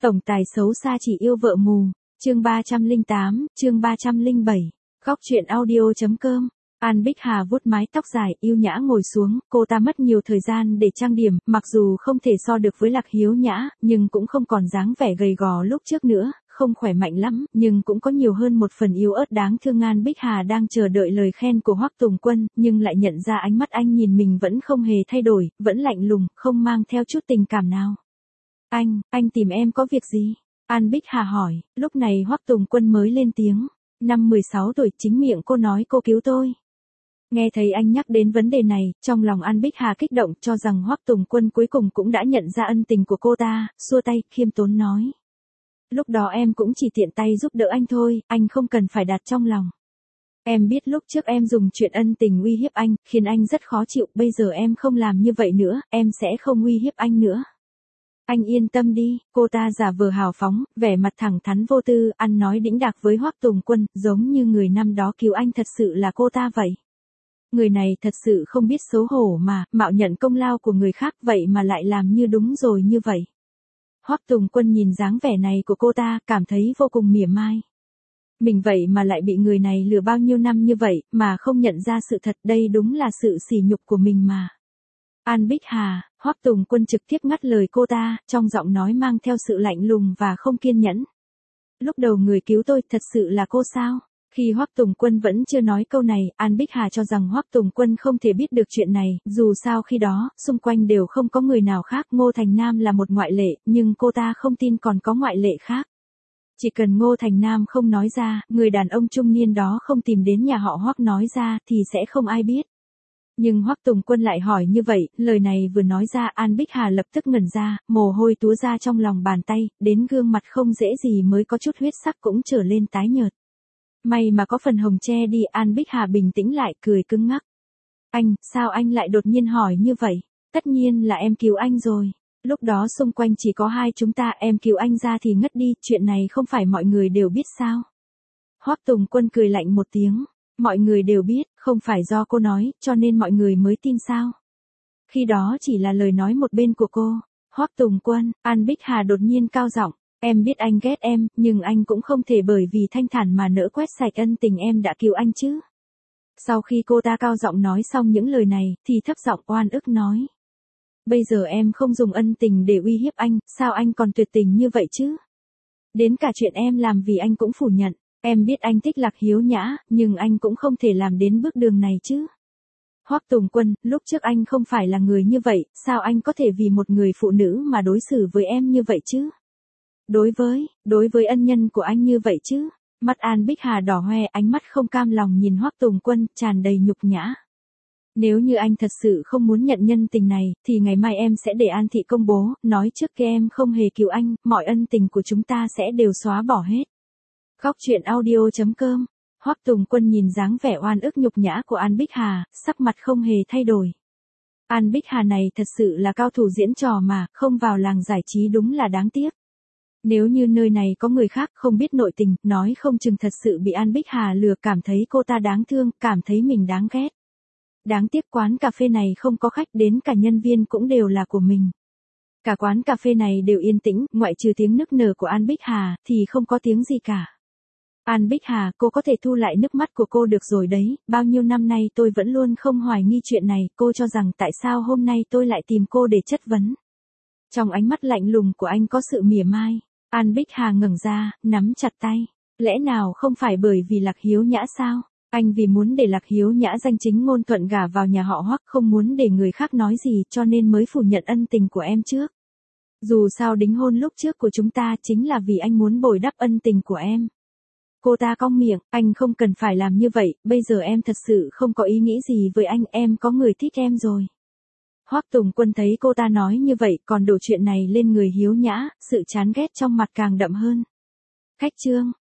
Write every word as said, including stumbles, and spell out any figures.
Tổng tài xấu xa chỉ yêu vợ mù. Chương ba trăm lẻ tám, chương ba trăm lẻ bảy. Góc truyện audio.com. An Bích Hà vuốt mái tóc dài, yêu nhã ngồi xuống, cô ta mất nhiều thời gian để trang điểm, mặc dù không thể so được với Lạc Hiếu Nhã, nhưng cũng không còn dáng vẻ gầy gò lúc trước nữa, không khỏe mạnh lắm, nhưng cũng có nhiều hơn một phần yếu ớt đáng thương. An Bích Hà đang chờ đợi lời khen của Hoắc Tùng Quân, nhưng lại nhận ra ánh mắt anh nhìn mình vẫn không hề thay đổi, vẫn lạnh lùng, không mang theo chút tình cảm nào. Anh, anh tìm em có việc gì? An Bích Hà hỏi, lúc này Hoắc Tùng Quân mới lên tiếng. Năm mười sáu tuổi, chính miệng cô nói cô cứu tôi. Nghe thấy anh nhắc đến vấn đề này, trong lòng An Bích Hà kích động, cho rằng Hoắc Tùng Quân cuối cùng cũng đã nhận ra ân tình của cô ta, xua tay, khiêm tốn nói. Lúc đó em cũng chỉ tiện tay giúp đỡ anh thôi, anh không cần phải đặt trong lòng. Em biết lúc trước em dùng chuyện ân tình uy hiếp anh, khiến anh rất khó chịu, bây giờ em không làm như vậy nữa, em sẽ không uy hiếp anh nữa. Anh yên tâm đi, cô ta giả vờ hào phóng, vẻ mặt thẳng thắn vô tư, ăn nói đĩnh đạc với Hoắc Tùng Quân, giống như người năm đó cứu anh thật sự là cô ta vậy. Người này thật sự không biết xấu hổ mà, mạo nhận công lao của người khác vậy mà lại làm như đúng rồi như vậy. Hoắc Tùng Quân nhìn dáng vẻ này của cô ta, cảm thấy vô cùng mỉa mai. Mình vậy mà lại bị người này lừa bao nhiêu năm như vậy, mà không nhận ra sự thật, đây đúng là sự sỉ nhục của mình mà. An Bích Hà, Hoắc Tùng Quân trực tiếp ngắt lời cô ta, trong giọng nói mang theo sự lạnh lùng và không kiên nhẫn. Lúc đầu người cứu tôi thật sự là cô sao? Khi Hoắc Tùng Quân vẫn chưa nói câu này, An Bích Hà cho rằng Hoắc Tùng Quân không thể biết được chuyện này, dù sao khi đó, xung quanh đều không có người nào khác, Ngô Thành Nam là một ngoại lệ, nhưng cô ta không tin còn có ngoại lệ khác. Chỉ cần Ngô Thành Nam không nói ra, người đàn ông trung niên đó không tìm đến nhà họ Hoắc nói ra thì sẽ không ai biết. Nhưng Hoắc Tùng Quân lại hỏi như vậy, lời này vừa nói ra, An Bích Hà lập tức ngẩn ra, mồ hôi túa ra trong lòng bàn tay, đến gương mặt không dễ gì mới có chút huyết sắc cũng trở lên tái nhợt. May mà có phần hồng che đi, An Bích Hà bình tĩnh lại, cười cứng ngắc. Anh, sao anh lại đột nhiên hỏi như vậy? Tất nhiên là em cứu anh rồi. Lúc đó xung quanh chỉ có hai chúng ta, em cứu anh ra thì ngất đi, chuyện này không phải mọi người đều biết sao? Hoắc Tùng Quân cười lạnh một tiếng. Mọi người đều biết, không phải do cô nói, cho nên mọi người mới tin sao? Khi đó chỉ là lời nói một bên của cô. Hoắc Tùng Quân, An Bích Hà đột nhiên cao giọng. Em biết anh ghét em, nhưng anh cũng không thể bởi vì thanh thản mà nỡ quét sạch ân tình em đã cứu anh chứ. Sau khi cô ta cao giọng nói xong những lời này, thì thấp giọng oan ức nói. Bây giờ em không dùng ân tình để uy hiếp anh, sao anh còn tuyệt tình như vậy chứ? Đến cả chuyện em làm vì anh cũng phủ nhận. Em biết anh thích Lạc Hiếu Nhã, nhưng anh cũng không thể làm đến bước đường này chứ. Hoắc Tùng Quân, lúc trước anh không phải là người như vậy, sao anh có thể vì một người phụ nữ mà đối xử với em như vậy chứ? Đối với, đối với ân nhân của anh như vậy chứ? Mắt An Bích Hà đỏ hoe, ánh mắt không cam lòng nhìn Hoắc Tùng Quân, tràn đầy nhục nhã. Nếu như anh thật sự không muốn nhận nhân tình này, thì ngày mai em sẽ để An Thị công bố, nói trước kia em không hề cứu anh, mọi ân tình của chúng ta sẽ đều xóa bỏ hết. Góc truyện audio.com. Hoắc Tùng Quân nhìn dáng vẻ oan ức nhục nhã của An Bích Hà, sắc mặt không hề thay đổi. An Bích Hà này thật sự là cao thủ diễn trò mà, không vào làng giải trí đúng là đáng tiếc. Nếu như nơi này có người khác không biết nội tình, nói không chừng thật sự bị An Bích Hà lừa, cảm thấy cô ta đáng thương, cảm thấy mình đáng ghét. Đáng tiếc quán cà phê này không có khách, đến cả nhân viên cũng đều là của mình. Cả quán cà phê này đều yên tĩnh, ngoại trừ tiếng nức nở của An Bích Hà, thì không có tiếng gì cả. An Bích Hà, cô có thể thu lại nước mắt của cô được rồi đấy, bao nhiêu năm nay tôi vẫn luôn không hoài nghi chuyện này, cô cho rằng tại sao hôm nay tôi lại tìm cô để chất vấn. Trong ánh mắt lạnh lùng của anh có sự mỉa mai. An Bích Hà ngẩng ra, nắm chặt tay. Lẽ nào không phải bởi vì Lạc Hiếu Nhã sao? Anh vì muốn để Lạc Hiếu Nhã danh chính ngôn thuận gả vào nhà họ Hoắc, không muốn để người khác nói gì, cho nên mới phủ nhận ân tình của em trước. Dù sao đính hôn lúc trước của chúng ta chính là vì anh muốn bồi đắp ân tình của em. Cô ta cong miệng, anh không cần phải làm như vậy, bây giờ em thật sự không có ý nghĩ gì với anh, em có người thích em rồi. Hoắc Tùng Quân thấy cô ta nói như vậy, còn đổ chuyện này lên người Hiếu Nhã, sự chán ghét trong mặt càng đậm hơn. Khách trương,